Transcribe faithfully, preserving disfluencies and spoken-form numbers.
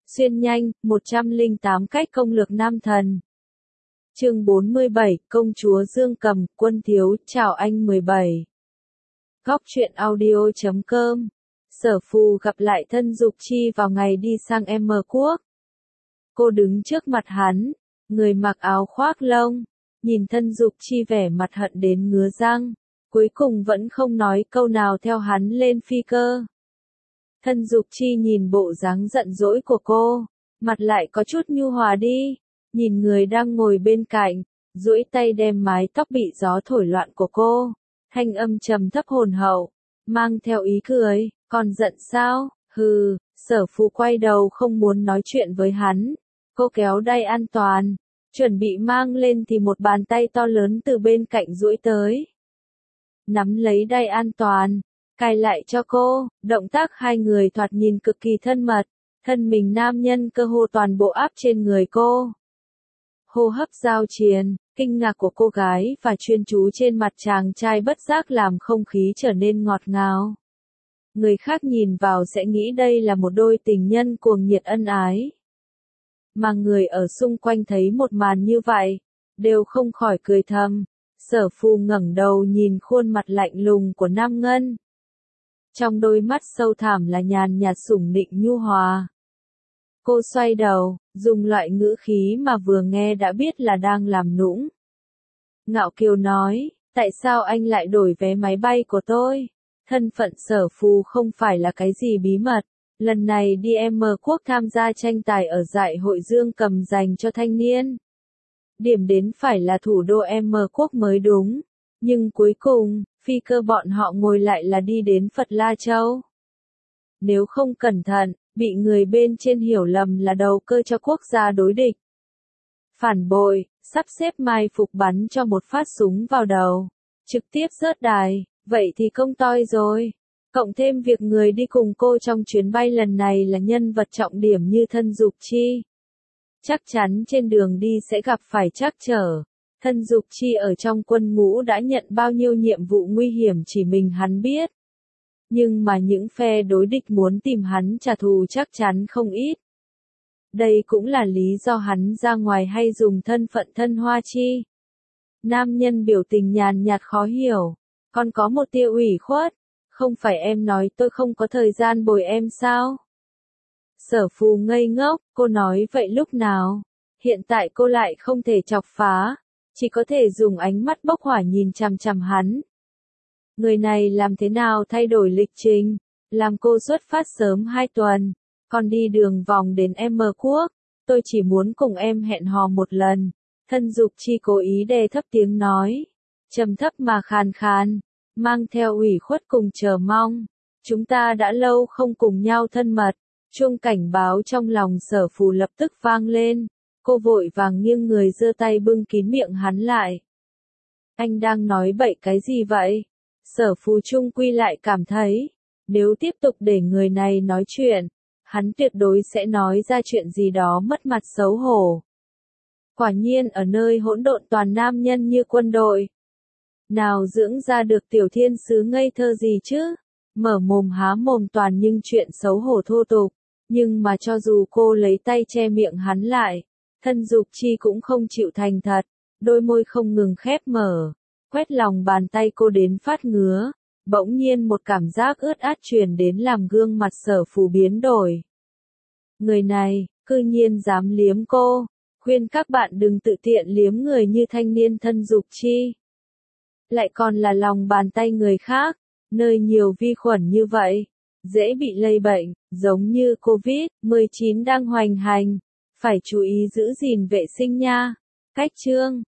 Xuyên nhanh, một trăm lẻ tám cách công lược nam thần. Chương bốn mươi bảy, Công chúa Dương Cầm, Quân Thiếu, chào anh mười bảy. Góc truyện audio chấm com. Sở Phù gặp lại thân Dục Chi vào ngày đi sang M Quốc. Cô đứng trước mặt hắn, người mặc áo khoác lông, nhìn thân Dục Chi vẻ mặt hận đến ngứa răng, cuối cùng vẫn không nói câu nào theo hắn lên phi cơ. Thân Dục Chi nhìn bộ dáng giận dỗi của cô, mặt lại có chút nhu hòa đi, nhìn người đang ngồi bên cạnh, duỗi tay đem mái tóc bị gió thổi loạn của cô, thanh âm trầm thấp hồn hậu, mang theo ý cười, còn giận sao, hừ, Sở Phù quay đầu không muốn nói chuyện với hắn, cô kéo đai an toàn, chuẩn bị mang lên thì một bàn tay to lớn từ bên cạnh duỗi tới. Nắm lấy đai an toàn, cài lại cho cô, động tác hai người thoạt nhìn cực kỳ thân mật, thân mình nam nhân cơ hồ toàn bộ áp trên người cô. Hô hấp giao triền, kinh ngạc của cô gái và chuyên chú trên mặt chàng trai bất giác làm không khí trở nên ngọt ngào. Người khác nhìn vào sẽ nghĩ đây là một đôi tình nhân cuồng nhiệt ân ái. Mà người ở xung quanh thấy một màn như vậy, đều không khỏi cười thầm. Sở Phù ngẩng đầu nhìn khuôn mặt lạnh lùng của Nam Ngân. Trong đôi mắt sâu thẳm là nhàn nhạt sủng nịnh nhu hòa. Cô xoay đầu, dùng loại ngữ khí mà vừa nghe đã biết là đang làm nũng. Ngạo kiều nói, tại sao anh lại đổi vé máy bay của tôi? Thân phận Sở Phù không phải là cái gì bí mật. Lần này đi M Quốc tham gia tranh tài ở Giải hội Dương Cầm dành cho thanh niên. Điểm đến phải là thủ đô M Quốc mới đúng. Nhưng cuối cùng, phi cơ bọn họ ngồi lại là đi đến Phật La Châu. Nếu không cẩn thận, bị người bên trên hiểu lầm là đầu cơ cho quốc gia đối địch. Phản bội, sắp xếp mai phục bắn cho một phát súng vào đầu. Trực tiếp rớt đài, vậy thì công toi rồi. Cộng thêm việc người đi cùng cô trong chuyến bay lần này là nhân vật trọng điểm như thân Dục Chi. Chắc chắn trên đường đi sẽ gặp phải trắc trở. Thân Dục Chi ở trong quân ngũ đã nhận bao nhiêu nhiệm vụ nguy hiểm chỉ mình hắn biết. Nhưng mà những phe đối địch muốn tìm hắn trả thù chắc chắn không ít. Đây cũng là lý do hắn ra ngoài hay dùng thân phận thân Hoa Chi. Nam nhân biểu tình nhàn nhạt khó hiểu. Còn có một tia ủy khuất. Không phải em nói tôi không có thời gian bồi em sao? Sở Phù ngây ngốc, cô nói vậy lúc nào? Hiện tại cô lại không thể chọc phá. Chỉ có thể dùng ánh mắt bốc hỏa nhìn chằm chằm hắn. Người này làm thế nào thay đổi lịch trình, làm cô xuất phát sớm hai tuần, còn đi đường vòng đến M Quốc, tôi chỉ muốn cùng em hẹn hò một lần. Thân Dục Chi cố ý đè thấp tiếng nói, trầm thấp mà khàn khàn, mang theo ủy khuất cùng chờ mong. Chúng ta đã lâu không cùng nhau thân mật, chuông cảnh báo trong lòng Sở Phù lập tức vang lên. Cô vội vàng nghiêng người giơ tay bưng kín miệng hắn lại. Anh đang nói bậy cái gì vậy? Sở Phù chung quy lại cảm thấy, nếu tiếp tục để người này nói chuyện, hắn tuyệt đối sẽ nói ra chuyện gì đó mất mặt xấu hổ. Quả nhiên ở nơi hỗn độn toàn nam nhân như quân đội. Nào dưỡng ra được tiểu thiên sứ ngây thơ gì chứ? Mở mồm há mồm toàn nhưng chuyện xấu hổ thô tục. Nhưng mà cho dù cô lấy tay che miệng hắn lại, thân Dục Chi cũng không chịu thành thật, đôi môi không ngừng khép mở, quét lòng bàn tay cô đến phát ngứa, bỗng nhiên một cảm giác ướt át truyền đến làm gương mặt Sở Phù biến đổi. Người này, cư nhiên dám liếm cô, khuyên các bạn đừng tự tiện liếm người như thanh niên thân Dục Chi. Lại còn là lòng bàn tay người khác, nơi nhiều vi khuẩn như vậy, dễ bị lây bệnh, giống như Covid mười chín đang hoành hành. Phải chú ý giữ gìn vệ sinh nha. Cách chương